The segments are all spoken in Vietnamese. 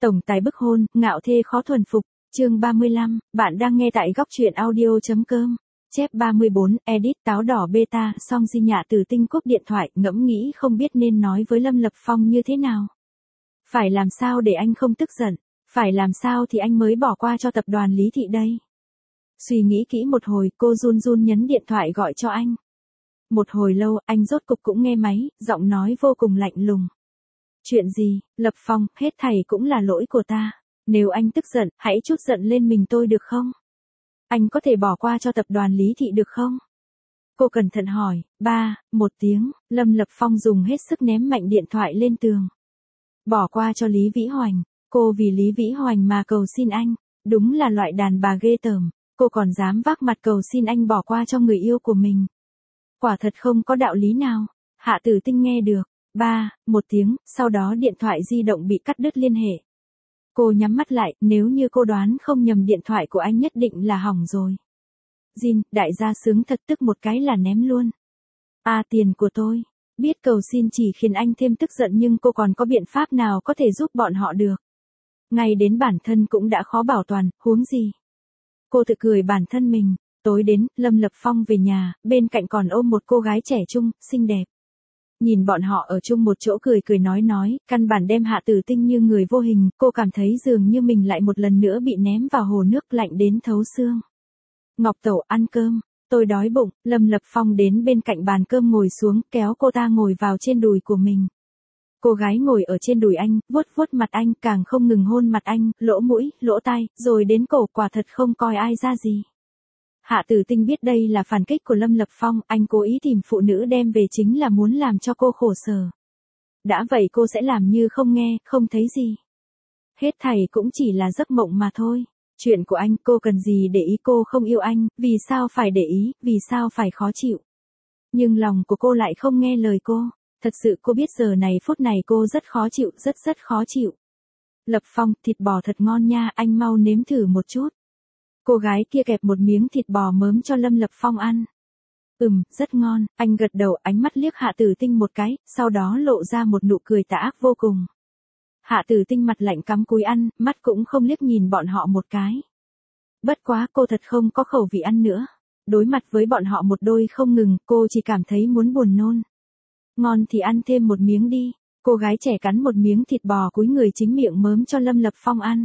Tổng tài bức hôn, ngạo thê khó thuần phục, chương 35, bạn đang nghe tại góc truyện audio.com. Chép 34, edit táo đỏ beta, Song Di Nhạ từ Tinh cúp điện thoại, ngẫm nghĩ không biết nên nói với Lâm Lập Phong như thế nào. Phải làm sao để anh không tức giận, phải làm sao thì anh mới bỏ qua cho tập đoàn Lý Thị đây. Suy nghĩ kỹ một hồi, cô run run nhấn điện thoại gọi cho anh. Một hồi lâu, anh rốt cục cũng nghe máy, giọng nói vô cùng lạnh lùng. Chuyện gì, Lập Phong, hết thảy cũng là lỗi của ta. Nếu anh tức giận, hãy trút giận lên mình tôi được không? Anh có thể bỏ qua cho tập đoàn Lý Thị được không? Cô cẩn thận hỏi. Một tiếng, Lâm Lập Phong dùng hết sức ném mạnh điện thoại lên tường. Bỏ qua cho Lý Vĩ Hoành. Cô vì Lý Vĩ Hoành mà cầu xin anh. Đúng là loại đàn bà ghê tởm. Cô còn dám vác mặt cầu xin anh bỏ qua cho người yêu của mình. Quả thật không có đạo lý nào. Hạ Tử Tinh nghe được. Một tiếng, sau đó điện thoại di động bị cắt đứt liên hệ. Cô nhắm mắt lại, nếu như cô đoán không nhầm điện thoại của anh nhất định là hỏng rồi. Jin, đại gia sướng thật, tức một cái là ném luôn. Tiền của tôi. Biết cầu xin chỉ khiến anh thêm tức giận nhưng cô còn có biện pháp nào có thể giúp bọn họ được. Ngay đến bản thân cũng đã khó bảo toàn, huống gì. Cô tự cười bản thân mình. Tối đến, Lâm Lập Phong về nhà, bên cạnh còn ôm một cô gái trẻ trung, xinh đẹp. Nhìn bọn họ ở chung một chỗ cười cười nói, căn bản đem Hạ Tử Tinh như người vô hình, cô cảm thấy dường như mình lại một lần nữa bị ném vào hồ nước lạnh đến thấu xương. Ngọc Tẩu, ăn cơm, tôi đói bụng. Lâm Lập Phong đến bên cạnh bàn cơm ngồi xuống, kéo cô ta ngồi vào trên đùi của mình. Cô gái ngồi ở trên đùi anh, vuốt vuốt mặt anh, càng không ngừng hôn mặt anh, lỗ mũi, lỗ tai, rồi đến cổ, quả thật không coi ai ra gì. Hạ Tử Tinh biết đây là phản kích của Lâm Lập Phong, anh cố ý tìm phụ nữ đem về chính là muốn làm cho cô khổ sở. Đã vậy cô sẽ làm như không nghe, không thấy gì. Hết thảy cũng chỉ là giấc mộng mà thôi. Chuyện của anh, cô cần gì để ý, cô không yêu anh, vì sao phải để ý, vì sao phải khó chịu. Nhưng lòng của cô lại không nghe lời cô. Thật sự cô biết giờ này phút này cô rất khó chịu, rất khó chịu. Lập Phong, thịt bò thật ngon nha, anh mau nếm thử một chút. Cô gái kia kẹp một miếng thịt bò mớm cho Lâm Lập Phong ăn. Rất ngon, anh gật đầu, ánh mắt liếc Hạ Tử Tinh một cái, sau đó lộ ra một nụ cười tà ác vô cùng. Hạ Tử Tinh mặt lạnh cắm cúi ăn, mắt cũng không liếc nhìn bọn họ một cái. Bất quá cô thật không có khẩu vị ăn nữa. Đối mặt với bọn họ một đôi không ngừng, cô chỉ cảm thấy muốn buồn nôn. Ngon thì ăn thêm một miếng đi. Cô gái trẻ cắn một miếng thịt bò cúi người chính miệng mớm cho Lâm Lập Phong ăn.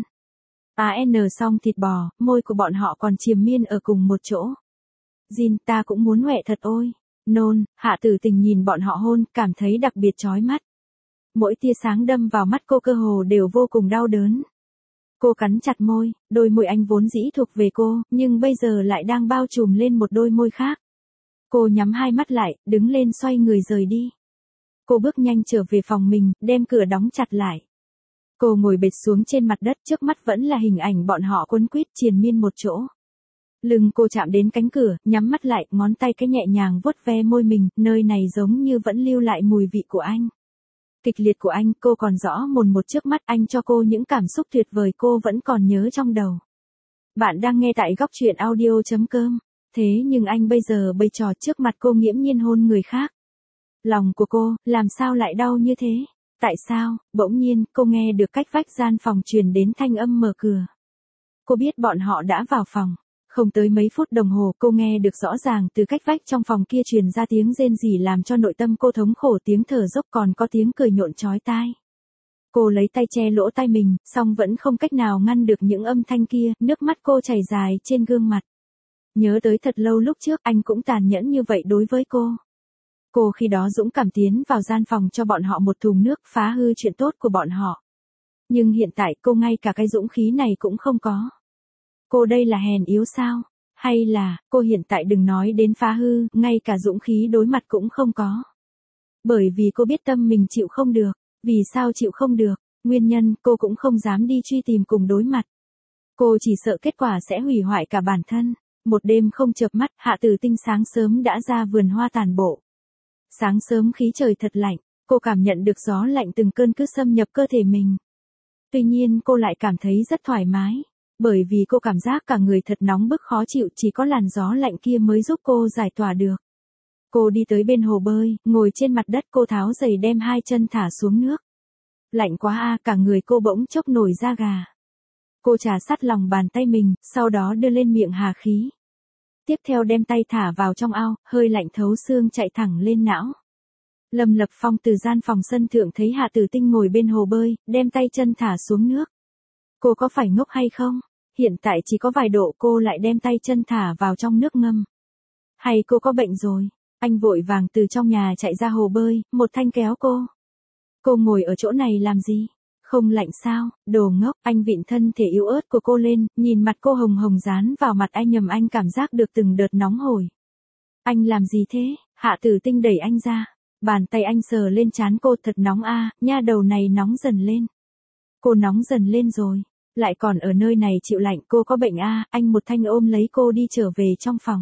Xong thịt bò, môi của bọn họ còn triền miên ở cùng một chỗ. Jin, ta cũng muốn huệ thật ôi. Nôn, Hạ Tử Tình nhìn bọn họ hôn, cảm thấy đặc biệt chói mắt. Mỗi tia sáng đâm vào mắt cô cơ hồ đều vô cùng đau đớn. Cô cắn chặt môi, đôi môi anh vốn dĩ thuộc về cô, nhưng bây giờ lại đang bao trùm lên một đôi môi khác. Cô nhắm hai mắt lại, đứng lên xoay người rời đi. Cô bước nhanh trở về phòng mình, đem cửa đóng chặt lại. Cô ngồi bệt xuống trên mặt đất, trước mắt vẫn là hình ảnh bọn họ quấn quýt triền miên một chỗ. Lưng cô chạm đến cánh cửa, nhắm mắt lại, ngón tay cái nhẹ nhàng vuốt ve môi mình, nơi này giống như vẫn lưu lại mùi vị của anh. Kịch liệt của anh, cô còn rõ mồn một trước mắt, anh cho cô những cảm xúc tuyệt vời cô vẫn còn nhớ trong đầu. Bạn đang nghe tại góc truyện audio.com. Thế nhưng anh bây giờ bày trò trước mặt cô nghiễm nhiên hôn người khác. Lòng của cô, làm sao lại đau như thế? Tại sao? Bỗng nhiên, cô nghe được cách vách gian phòng truyền đến thanh âm mở cửa. Cô biết bọn họ đã vào phòng. Không tới mấy phút đồng hồ, cô nghe được rõ ràng từ cách vách trong phòng kia truyền ra tiếng rên rỉ làm cho nội tâm cô thống khổ, tiếng thở dốc, còn có tiếng cười nhộn chói tai. Cô lấy tay che lỗ tai mình, song vẫn không cách nào ngăn được những âm thanh kia, nước mắt cô chảy dài trên gương mặt. Nhớ tới thật lâu lúc trước anh cũng tàn nhẫn như vậy đối với cô. Cô khi đó dũng cảm tiến vào gian phòng cho bọn họ một thùng nước, phá hư chuyện tốt của bọn họ. Nhưng hiện tại cô ngay cả cái dũng khí này cũng không có. Cô đây là hèn yếu sao? Hay là, cô hiện tại đừng nói đến phá hư, ngay cả dũng khí đối mặt cũng không có. Bởi vì cô biết tâm mình chịu không được. Vì sao chịu không được? Nguyên nhân, cô cũng không dám đi truy tìm cùng đối mặt. Cô chỉ sợ kết quả sẽ hủy hoại cả bản thân. Một đêm không chợp mắt, Hạ Tử Tinh sáng sớm đã ra vườn hoa tàn bộ. Sáng sớm khí trời thật lạnh, cô cảm nhận được gió lạnh từng cơn cứ xâm nhập cơ thể mình. Tuy nhiên cô lại cảm thấy rất thoải mái, bởi vì cô cảm giác cả người thật nóng bức khó chịu, chỉ có làn gió lạnh kia mới giúp cô giải tỏa được. Cô đi tới bên hồ bơi, ngồi trên mặt đất, cô tháo giày đem hai chân thả xuống nước. Lạnh quá a, cả người cô bỗng chốc nổi da gà. Cô trà sát lòng bàn tay mình, sau đó đưa lên miệng hà khí. Tiếp theo đem tay thả vào trong ao, hơi lạnh thấu xương chạy thẳng lên não. Lâm Lập Phong từ gian phòng sân thượng thấy Hạ Tử Tinh ngồi bên hồ bơi, đem tay chân thả xuống nước. Cô có phải ngốc hay không? Hiện tại chỉ có vài độ cô lại đem tay chân thả vào trong nước ngâm. Hay cô có bệnh rồi? Anh vội vàng từ trong nhà chạy ra hồ bơi, một thanh kéo cô. Cô ngồi ở chỗ này làm gì? Không lạnh sao? Đồ ngốc. Anh vịn thân thể yếu ớt của cô lên, nhìn mặt cô hồng hồng dán vào mặt anh, anh cảm giác được từng đợt nóng hổi. Anh làm gì thế? Hạ Tử Tinh đẩy anh ra. Bàn tay anh sờ lên trán cô, thật nóng a, nha đầu này nóng dần lên. Cô nóng dần lên rồi. Lại còn ở nơi này chịu lạnh, cô có bệnh a. Anh một thanh ôm lấy cô đi trở về trong phòng.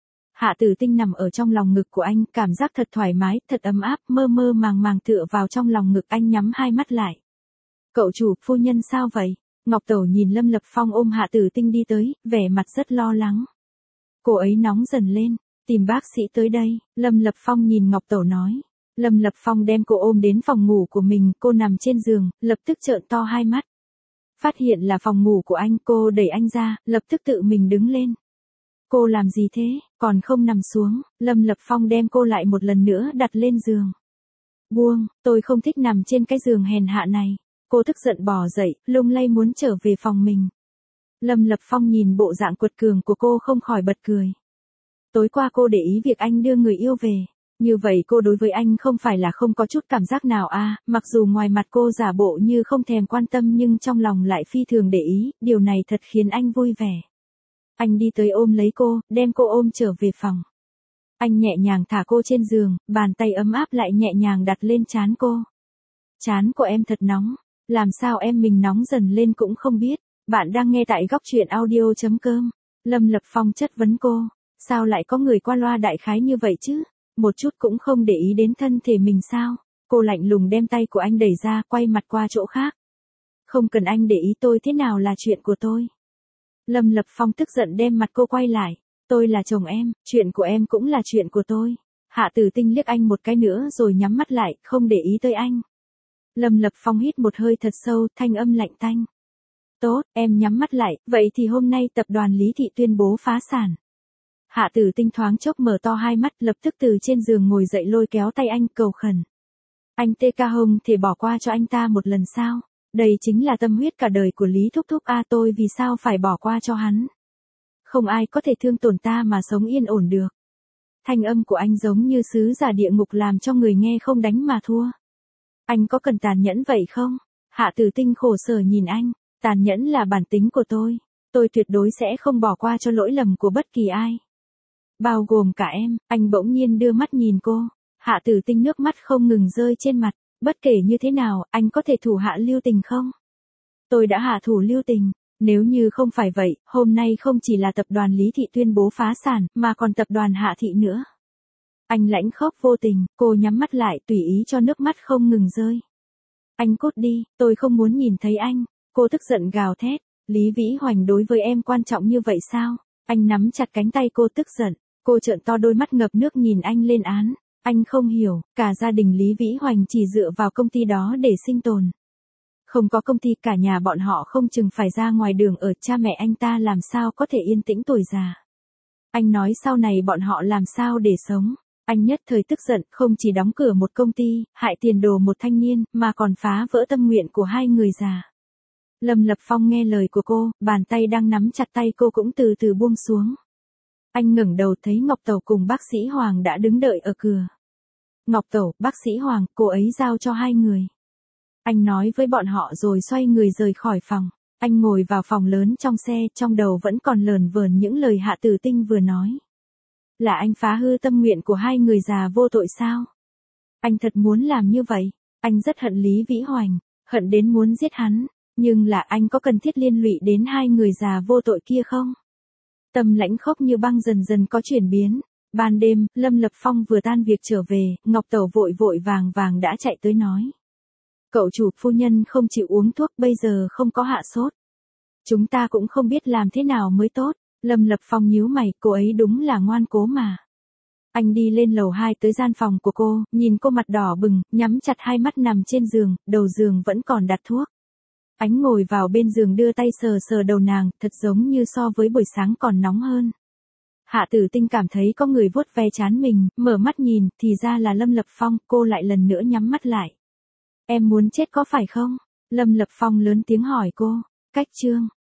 Hạ Tử Tinh nằm ở trong lòng ngực của anh, cảm giác thật thoải mái, thật ấm áp, mơ mơ màng màng tựa vào trong lòng ngực anh, nhắm hai mắt lại. Cậu chủ, phu nhân sao vậy? Ngọc Tẩu nhìn Lâm Lập Phong ôm Hạ Tử Tinh đi tới, vẻ mặt rất lo lắng. Cô ấy nóng dần lên, tìm bác sĩ tới đây. Lâm Lập Phong nhìn Ngọc Tẩu nói. Lâm Lập Phong đem cô ôm đến phòng ngủ của mình, cô nằm trên giường, lập tức trợn to hai mắt. Phát hiện là phòng ngủ của anh, cô đẩy anh ra, lập tức tự mình đứng lên. Cô làm gì thế, còn không nằm xuống? Lâm Lập Phong đem cô lại một lần nữa đặt lên giường. Buông, tôi không thích nằm trên cái giường hèn hạ này. Cô tức giận bò dậy, lung lay muốn trở về phòng mình. Lâm Lập Phong nhìn bộ dạng quật cường của cô không khỏi bật cười. Tối qua cô để ý việc anh đưa người yêu về. Như vậy cô đối với anh không phải là không có chút cảm giác nào à, mặc dù ngoài mặt cô giả bộ như không thèm quan tâm nhưng trong lòng lại phi thường để ý, điều này thật khiến anh vui vẻ. Anh đi tới ôm lấy cô, đem cô ôm trở về phòng. Anh nhẹ nhàng thả cô trên giường, bàn tay ấm áp lại nhẹ nhàng đặt lên trán cô. Trán của em thật nóng, làm sao em mình nóng dần lên cũng không biết. Bạn đang nghe tại góc truyện audio.com. Lâm Lập Phong chất vấn cô, sao lại có người qua loa đại khái như vậy chứ? Một chút cũng không để ý đến thân thể mình sao? Cô lạnh lùng đem tay của anh đẩy ra, quay mặt qua chỗ khác. Không cần anh để ý, tôi thế nào là chuyện của tôi. Lâm Lập Phong tức giận đem mặt cô quay lại. Tôi là chồng em, chuyện của em cũng là chuyện của tôi. Hạ Tử Tinh liếc anh một cái nữa rồi nhắm mắt lại, không để ý tới anh. Lâm Lập Phong hít một hơi thật sâu, thanh âm lạnh tanh. Tốt, em nhắm mắt lại, vậy thì hôm nay tập đoàn Lý Thị tuyên bố phá sản. Hạ Tử Tinh thoáng chốc mở to hai mắt, lập tức từ trên giường ngồi dậy lôi kéo tay anh cầu khẩn. Anh tê ca hông thể bỏ qua cho anh ta một lần sao? Đây chính là tâm huyết cả đời của Lý Thúc Thúc a, tôi vì sao phải bỏ qua cho hắn? Không ai có thể thương tổn ta mà sống yên ổn được. Thanh âm của anh giống như sứ giả địa ngục làm cho người nghe không đánh mà thua. Anh có cần tàn nhẫn vậy không? Hạ Tử Tinh khổ sở nhìn anh, tàn nhẫn là bản tính của tôi tuyệt đối sẽ không bỏ qua cho lỗi lầm của bất kỳ ai. Bao gồm cả em. Anh bỗng nhiên đưa mắt nhìn cô. Hạ Tử Tinh nước mắt không ngừng rơi trên mặt. Bất kể như thế nào, anh có thể thủ hạ lưu tình không? Tôi đã hạ thủ lưu tình. Nếu như không phải vậy, hôm nay không chỉ là tập đoàn Lý Thị tuyên bố phá sản, mà còn tập đoàn Hạ Thị nữa. Anh lãnh khóc vô tình, cô nhắm mắt lại tùy ý cho nước mắt không ngừng rơi. Anh cút đi, tôi không muốn nhìn thấy anh. Cô tức giận gào thét. Lý Vĩ Hoành đối với em quan trọng như vậy sao? Anh nắm chặt cánh tay cô tức giận. Cô trợn to đôi mắt ngập nước nhìn anh lên án. Anh không hiểu, cả gia đình Lý Vĩ Hoành chỉ dựa vào công ty đó để sinh tồn. Không có công ty cả nhà bọn họ không chừng phải ra ngoài đường ở, cha mẹ anh ta làm sao có thể yên tĩnh tuổi già. Anh nói sau này bọn họ làm sao để sống. Anh nhất thời tức giận, không chỉ đóng cửa một công ty, hại tiền đồ một thanh niên, mà còn phá vỡ tâm nguyện của hai người già. Lâm Lập Phong nghe lời của cô, bàn tay đang nắm chặt tay cô cũng từ từ buông xuống. Anh ngẩng đầu thấy Ngọc Tẩu cùng bác sĩ Hoàng đã đứng đợi ở cửa. Ngọc Tẩu, bác sĩ Hoàng, cô ấy giao cho hai người. Anh nói với bọn họ rồi xoay người rời khỏi phòng. Anh ngồi vào phòng lớn trong xe, trong đầu vẫn còn lờn vờn những lời Hạ Tử Tinh vừa nói. Là anh phá hư tâm nguyện của hai người già vô tội sao? Anh thật muốn làm như vậy. Anh rất hận Lý Vĩ Hoành, hận đến muốn giết hắn. Nhưng là anh có cần thiết liên lụy đến hai người già vô tội kia không? Tâm lãnh khốc như băng dần dần có chuyển biến. Ban đêm, Lâm Lập Phong vừa tan việc trở về, Ngọc Tẩu vội vội vàng vàng đã chạy tới nói. Cậu chủ, phu nhân không chịu uống thuốc, bây giờ không có hạ sốt. Chúng ta cũng không biết làm thế nào mới tốt. Lâm Lập Phong nhíu mày, cô ấy đúng là ngoan cố mà. Anh đi lên lầu 2 tới gian phòng của cô, nhìn cô mặt đỏ bừng, nhắm chặt hai mắt nằm trên giường, đầu giường vẫn còn đặt thuốc. Anh ngồi vào bên giường đưa tay sờ sờ đầu nàng, thật giống như so với buổi sáng còn nóng hơn. Hạ Tử Tinh cảm thấy có người vuốt ve trán mình, mở mắt nhìn, thì ra là Lâm Lập Phong, cô lại lần nữa nhắm mắt lại. Em muốn chết có phải không? Lâm Lập Phong lớn tiếng hỏi cô. Cách chương